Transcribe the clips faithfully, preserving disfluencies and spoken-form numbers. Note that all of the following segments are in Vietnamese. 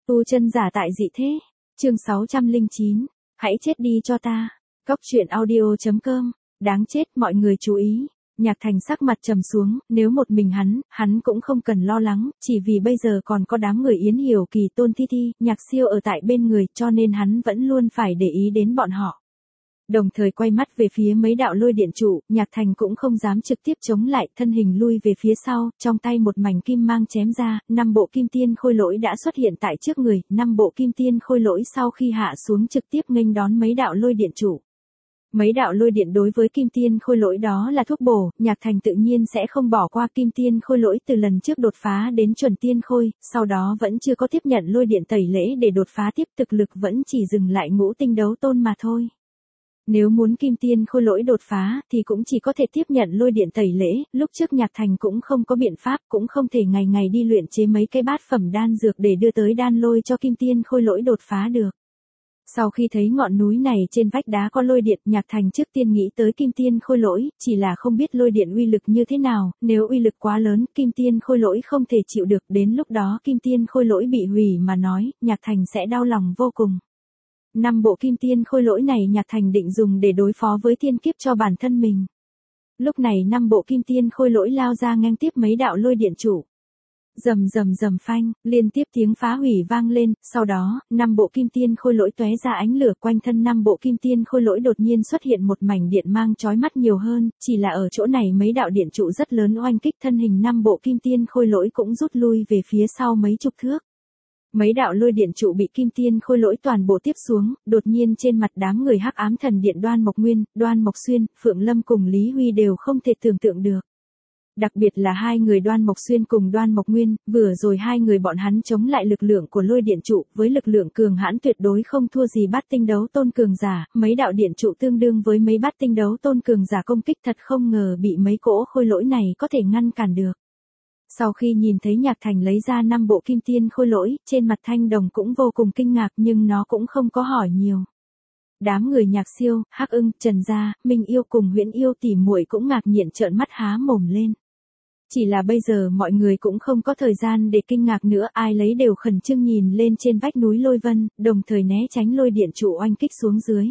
Tu chân giả tại dị thế. Chương sáu trăm lẻ chín. Hãy chết đi cho ta. Cốc truyện audio chấm com. Đáng chết, mọi người chú ý. Nhạc Thành sắc mặt trầm xuống, nếu một mình hắn, hắn cũng không cần lo lắng, chỉ vì bây giờ còn có đám người Yến Hiểu Kỳ, Tôn Thi Thi, Nhạc Siêu ở tại bên người, cho nên hắn vẫn luôn phải để ý đến bọn họ. Đồng thời quay mắt về phía mấy đạo lôi điện trụ, Nhạc Thành cũng không dám trực tiếp chống lại, thân hình lui về phía sau, trong tay một mảnh kim mang chém ra, năm bộ kim tiên khôi lỗi đã xuất hiện tại trước người, năm bộ kim tiên khôi lỗi sau khi hạ xuống trực tiếp nghênh đón mấy đạo lôi điện trụ. Mấy đạo lôi điện đối với kim tiên khôi lỗi đó là thuốc bổ, Nhạc Thành tự nhiên sẽ không bỏ qua kim tiên khôi lỗi từ lần trước đột phá đến chuẩn tiên khôi, sau đó vẫn chưa có tiếp nhận lôi điện tẩy lễ để đột phá tiếp, thực lực vẫn chỉ dừng lại ngũ tinh đấu tôn mà thôi. Nếu muốn kim tiên khôi lỗi đột phá thì cũng chỉ có thể tiếp nhận lôi điện tẩy lễ, lúc trước Nhạc Thành cũng không có biện pháp, cũng không thể ngày ngày đi luyện chế mấy cái bát phẩm đan dược để đưa tới đan lôi cho kim tiên khôi lỗi đột phá được. Sau khi thấy ngọn núi này trên vách đá có lôi điện, Nhạc Thành trước tiên nghĩ tới kim tiên khôi lỗi, chỉ là không biết lôi điện uy lực như thế nào, nếu uy lực quá lớn, kim tiên khôi lỗi không thể chịu được, đến lúc đó kim tiên khôi lỗi bị hủy mà nói, Nhạc Thành sẽ đau lòng vô cùng. Năm bộ kim tiên khôi lỗi này Nhạc Thành định dùng để đối phó với thiên kiếp cho bản thân mình. Lúc này năm bộ kim tiên khôi lỗi lao ra ngang tiếp mấy đạo lôi điện trụ. Rầm rầm rầm phanh, liên tiếp tiếng phá hủy vang lên, sau đó, năm bộ kim tiên khôi lỗi tóe ra ánh lửa, quanh thân năm bộ kim tiên khôi lỗi đột nhiên xuất hiện một mảnh điện mang chói mắt nhiều hơn, chỉ là ở chỗ này mấy đạo điện trụ rất lớn oanh kích, thân hình năm bộ kim tiên khôi lỗi cũng rút lui về phía sau mấy chục thước. Mấy đạo lôi điện trụ bị kim tiên khôi lỗi toàn bộ tiếp xuống, đột nhiên trên mặt đám người Hắc Ám Thần Điện Đoan Mộc Nguyên, Đoan Mộc Xuyên, Phượng Lâm cùng Lý Huy đều không thể tưởng tượng được. Đặc biệt là hai người Đoan Mộc Xuyên cùng Đoan Mộc Nguyên, vừa rồi hai người bọn hắn chống lại lực lượng của lôi điện trụ, với lực lượng cường hãn tuyệt đối không thua gì bát tinh đấu tôn cường giả, mấy đạo điện trụ tương đương với mấy bát tinh đấu tôn cường giả công kích, thật không ngờ bị mấy cỗ khôi lỗi này có thể ngăn cản được. Sau khi nhìn thấy Nhạc Thành lấy ra năm bộ kim tiên khôi lỗi, trên mặt Thanh Đồng cũng vô cùng kinh ngạc nhưng nó cũng không có hỏi nhiều. Đám người Nhạc Siêu, Hắc Ưng, Trần Gia, Minh Yêu cùng Huyễn Yêu tỉ muội cũng ngạc nhiên trợn mắt há mồm lên. Chỉ là bây giờ mọi người cũng không có thời gian để kinh ngạc nữa, ai lấy đều khẩn trương nhìn lên trên vách núi lôi vân, đồng thời né tránh lôi điện trụ oanh kích xuống dưới.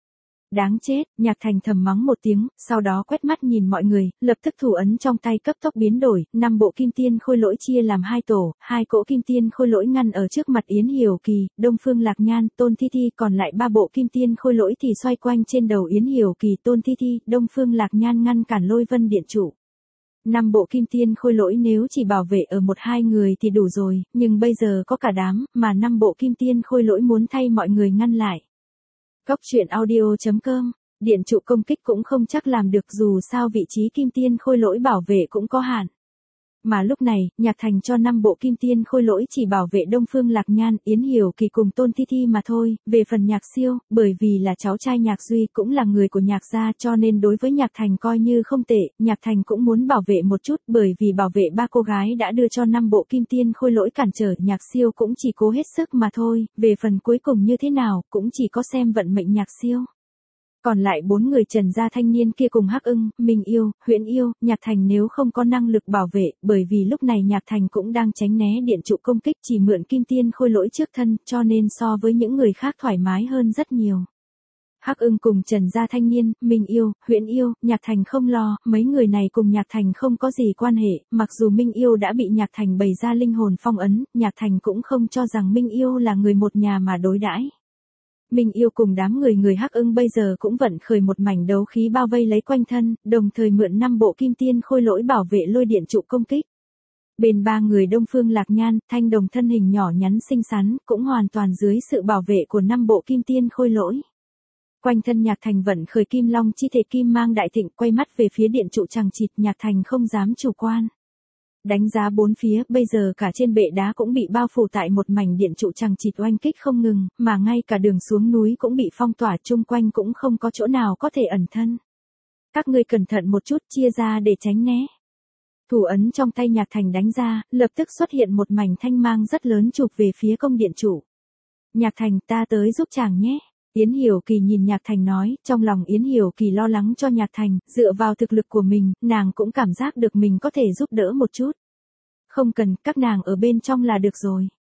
Đáng chết, Nhạc Thành thầm mắng một tiếng, sau đó quét mắt nhìn mọi người, lập tức thủ ấn trong tay cấp tốc biến đổi, năm bộ kim tiên khôi lỗi chia làm hai tổ, hai cỗ kim tiên khôi lỗi ngăn ở trước mặt Yến Hiểu Kỳ, Đông Phương Lạc Nhan, Tôn Thi Thi, còn lại ba bộ kim tiên khôi lỗi thì xoay quanh trên đầu Yến Hiểu Kỳ, Tôn Thi Thi, Đông Phương Lạc Nhan ngăn cản lôi vân điện trụ. Năm bộ kim tiên khôi lỗi nếu chỉ bảo vệ ở một hai người thì đủ rồi, nhưng bây giờ có cả đám, mà năm bộ kim tiên khôi lỗi muốn thay mọi người ngăn lại. Cốc truyện audio chấm com. Điện trụ công kích cũng không chắc làm được, dù sao vị trí kim tiên khôi lỗi bảo vệ cũng có hạn. Mà lúc này, Nhạc Thành cho năm bộ kim tiên khôi lỗi chỉ bảo vệ Đông Phương Lạc Nhan, Yến Hiểu Kỳ cùng Tôn Thi Thi mà thôi, về phần Nhạc Siêu, bởi vì là cháu trai Nhạc Duy cũng là người của Nhạc gia cho nên đối với Nhạc Thành coi như không tệ, Nhạc Thành cũng muốn bảo vệ một chút bởi vì bảo vệ ba cô gái đã đưa cho năm bộ kim tiên khôi lỗi cản trở, Nhạc Siêu cũng chỉ cố hết sức mà thôi, về phần cuối cùng như thế nào, cũng chỉ có xem vận mệnh Nhạc Siêu. Còn lại bốn người Trần Gia thanh niên kia cùng Hắc Ưng, Minh Yêu, Huyễn Yêu, Nhạc Thành nếu không có năng lực bảo vệ, bởi vì lúc này Nhạc Thành cũng đang tránh né điện trụ công kích, chỉ mượn kim tiên khôi lỗi trước thân, cho nên so với những người khác thoải mái hơn rất nhiều. Hắc Ưng cùng Trần Gia thanh niên, Minh Yêu, Huyễn Yêu, Nhạc Thành không lo, mấy người này cùng Nhạc Thành không có gì quan hệ, mặc dù Minh Yêu đã bị Nhạc Thành bày ra linh hồn phong ấn, Nhạc Thành cũng không cho rằng Minh Yêu là người một nhà mà đối đãi. Minh Yêu cùng đám người người Hắc Ưng bây giờ cũng vận khởi một mảnh đấu khí bao vây lấy quanh thân, đồng thời mượn năm bộ kim tiên khôi lỗi bảo vệ lôi điện trụ công kích. Bên ba người Đông Phương Lạc Nhan, Thanh Đồng thân hình nhỏ nhắn xinh xắn, cũng hoàn toàn dưới sự bảo vệ của năm bộ kim tiên khôi lỗi. Quanh thân Nhạc Thành vận khởi kim long chi thể kim mang đại thịnh, quay mắt về phía điện trụ chằng chịt, Nhạc Thành không dám chủ quan. Đánh giá bốn phía, bây giờ cả trên bệ đá cũng bị bao phủ tại một mảnh điện trụ chằng chịt oanh kích không ngừng, mà ngay cả đường xuống núi cũng bị phong tỏa, chung quanh cũng không có chỗ nào có thể ẩn thân. Các ngươi cẩn thận một chút, chia ra để tránh né. Thủ ấn trong tay Nhạc Thành đánh ra, lập tức xuất hiện một mảnh thanh mang rất lớn chụp về phía công điện trụ. Nhạc Thành, ta tới giúp chàng nhé. Yến Hiểu Kỳ nhìn Nhạc Thành nói, trong lòng Yến Hiểu Kỳ lo lắng cho Nhạc Thành, dựa vào thực lực của mình, nàng cũng cảm giác được mình có thể giúp đỡ một chút. Không cần, các nàng ở bên trong là được rồi.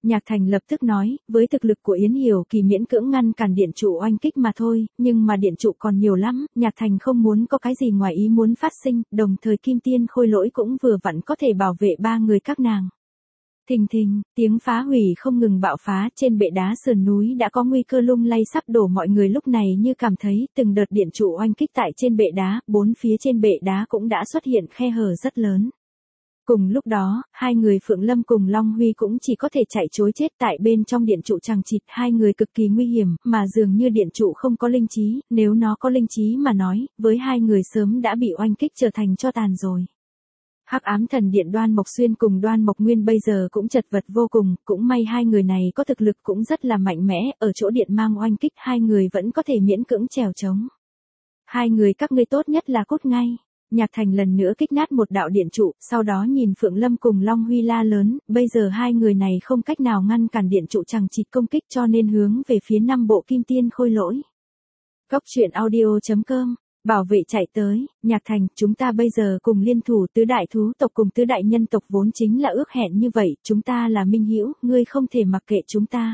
Nhạc Thành lập tức nói, với thực lực của Yến Hiểu Kỳ miễn cưỡng ngăn cản điện trụ oanh kích mà thôi, nhưng mà điện trụ còn nhiều lắm, Nhạc Thành không muốn có cái gì ngoài ý muốn phát sinh, đồng thời Kim Tiên Khôi Lỗi cũng vừa vặn có thể bảo vệ ba người các nàng. Thình thình, tiếng phá hủy không ngừng bạo phá, trên bệ đá sườn núi đã có nguy cơ lung lay sắp đổ, mọi người lúc này như cảm thấy từng đợt điện trụ oanh kích tại trên bệ đá, bốn phía trên bệ đá cũng đã xuất hiện khe hở rất lớn. Cùng lúc đó, hai người Phượng Lâm cùng Long Huy cũng chỉ có thể chạy trối chết tại bên trong điện trụ chằng chịt, hai người cực kỳ nguy hiểm, mà dường như điện trụ không có linh trí, nếu nó có linh trí mà nói, với hai người sớm đã bị oanh kích trở thành tro tàn rồi. Hắc ám thần điện Đoan Mộc Xuyên cùng Đoan Mộc Nguyên bây giờ cũng chật vật vô cùng, cũng may hai người này có thực lực cũng rất là mạnh mẽ, ở chỗ điện mang oanh kích hai người vẫn có thể miễn cưỡng trèo trống. Hai người các ngươi tốt nhất là cút ngay. Nhạc Thành lần nữa kích nát một đạo điện trụ, sau đó nhìn Phượng Lâm cùng Long Huy la lớn, bây giờ hai người này không cách nào ngăn cản điện trụ chằng chịt công kích cho nên hướng về phía năm bộ Kim Tiên Khôi Lỗi. Góc truyện audio chấm com, bảo vệ chạy tới, Nhạc Thành, chúng ta bây giờ cùng liên thủ tứ đại thú tộc cùng tứ đại nhân tộc vốn chính là ước hẹn như vậy, chúng ta là minh hữu, ngươi không thể mặc kệ chúng ta.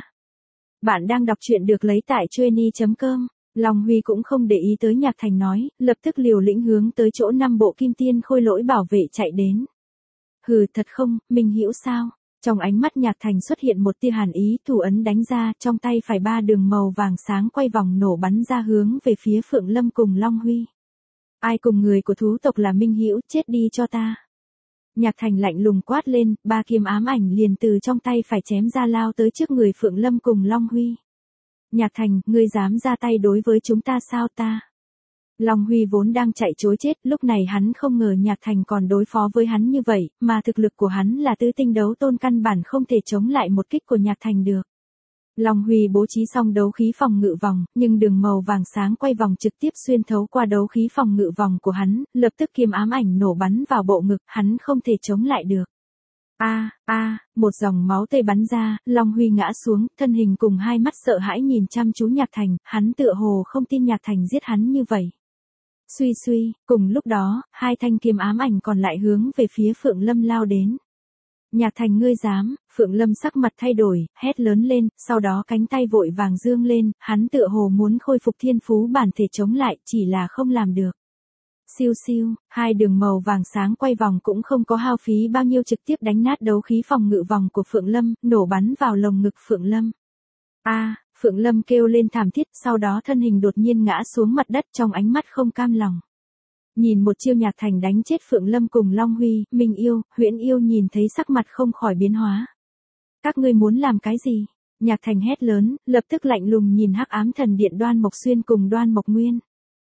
Bạn đang đọc truyện được lấy tại chueny chấm com. Long Huy cũng không để ý tới Nhạc Thành nói, lập tức liều lĩnh hướng tới chỗ năm bộ Kim Tiên Khôi Lỗi bảo vệ chạy đến. Hừ, thật không, minh hữu sao? Trong ánh mắt Nhạc Thành xuất hiện một tia hàn ý, thủ ấn đánh ra, trong tay phải ba đường màu vàng sáng quay vòng nổ bắn ra hướng về phía Phượng Lâm cùng Long Huy. Ai cùng người của thú tộc là minh hữu, chết đi cho ta. Nhạc Thành lạnh lùng quát lên, ba kiếm ám ảnh liền từ trong tay phải chém ra lao tới trước người Phượng Lâm cùng Long Huy. Nhạc Thành, ngươi dám ra tay đối với chúng ta sao ta? Long Huy vốn đang chạy trối chết, lúc này hắn không ngờ Nhạc Thành còn đối phó với hắn như vậy, mà thực lực của hắn là tứ tinh đấu tôn căn bản không thể chống lại một kích của Nhạc Thành được. Long Huy bố trí xong đấu khí phòng ngự vòng, nhưng đường màu vàng sáng quay vòng trực tiếp xuyên thấu qua đấu khí phòng ngự vòng của hắn, lập tức kiếm ám ảnh nổ bắn vào bộ ngực, hắn không thể chống lại được. A, a, một dòng máu tươi bắn ra, Long Huy ngã xuống, thân hình cùng hai mắt sợ hãi nhìn chăm chú Nhạc Thành, hắn tựa hồ không tin Nhạc Thành giết hắn như vậy. Suy suy, cùng lúc đó, hai thanh kiếm ám ảnh còn lại hướng về phía Phượng Lâm lao đến. Nhạc Thành ngươi dám, Phượng Lâm sắc mặt thay đổi, hét lớn lên, sau đó cánh tay vội vàng dương lên, hắn tựa hồ muốn khôi phục thiên phú bản thể chống lại, chỉ là không làm được. Siêu siêu, hai đường màu vàng sáng quay vòng cũng không có hao phí bao nhiêu trực tiếp đánh nát đấu khí phòng ngự vòng của Phượng Lâm, nổ bắn vào lồng ngực Phượng Lâm. A, Phượng Lâm kêu lên thảm thiết, sau đó thân hình đột nhiên ngã xuống mặt đất trong ánh mắt không cam lòng. Nhìn một chiêu Nhạc Thành đánh chết Phượng Lâm cùng Long Huy, Minh Yêu, Huyễn Yêu nhìn thấy sắc mặt không khỏi biến hóa. Các ngươi muốn làm cái gì? Nhạc Thành hét lớn, lập tức lạnh lùng nhìn Hắc Ám Thần Điện Đoan Mộc Xuyên cùng Đoan Mộc Nguyên.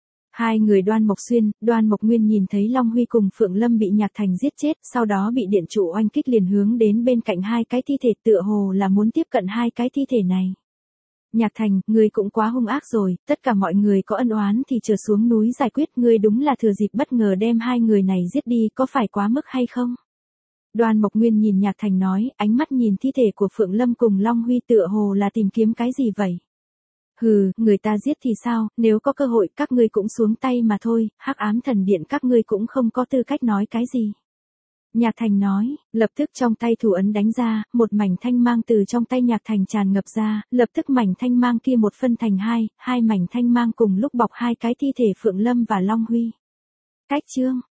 Hai người Đoan Mộc Xuyên, Đoan Mộc Nguyên nhìn thấy Long Huy cùng Phượng Lâm bị Nhạc Thành giết chết, sau đó bị điện trụ oanh kích liền hướng đến bên cạnh hai cái thi thể, tựa hồ là muốn tiếp cận hai cái thi thể này. Nhạc Thành, ngươi cũng quá hung ác rồi, tất cả mọi người có ân oán thì chờ xuống núi giải quyết, ngươi đúng là thừa dịp bất ngờ đem hai người này giết đi, có phải quá mức hay không? Đoan Mộc Nguyên nhìn Nhạc Thành nói, ánh mắt nhìn thi thể của Phượng Lâm cùng Long Huy tựa hồ là tìm kiếm cái gì vậy? Hừ, người ta giết thì sao, nếu có cơ hội các ngươi cũng xuống tay mà thôi, Hắc Ám Thần Điện các ngươi cũng không có tư cách nói cái gì. Nhạc Thành nói, lập tức trong tay thủ ấn đánh ra, một mảnh thanh mang từ trong tay Nhạc Thành tràn ngập ra, lập tức mảnh thanh mang kia một phân thành hai, hai mảnh thanh mang cùng lúc bọc hai cái thi thể Phượng Lâm và Long Huy. Cách chương,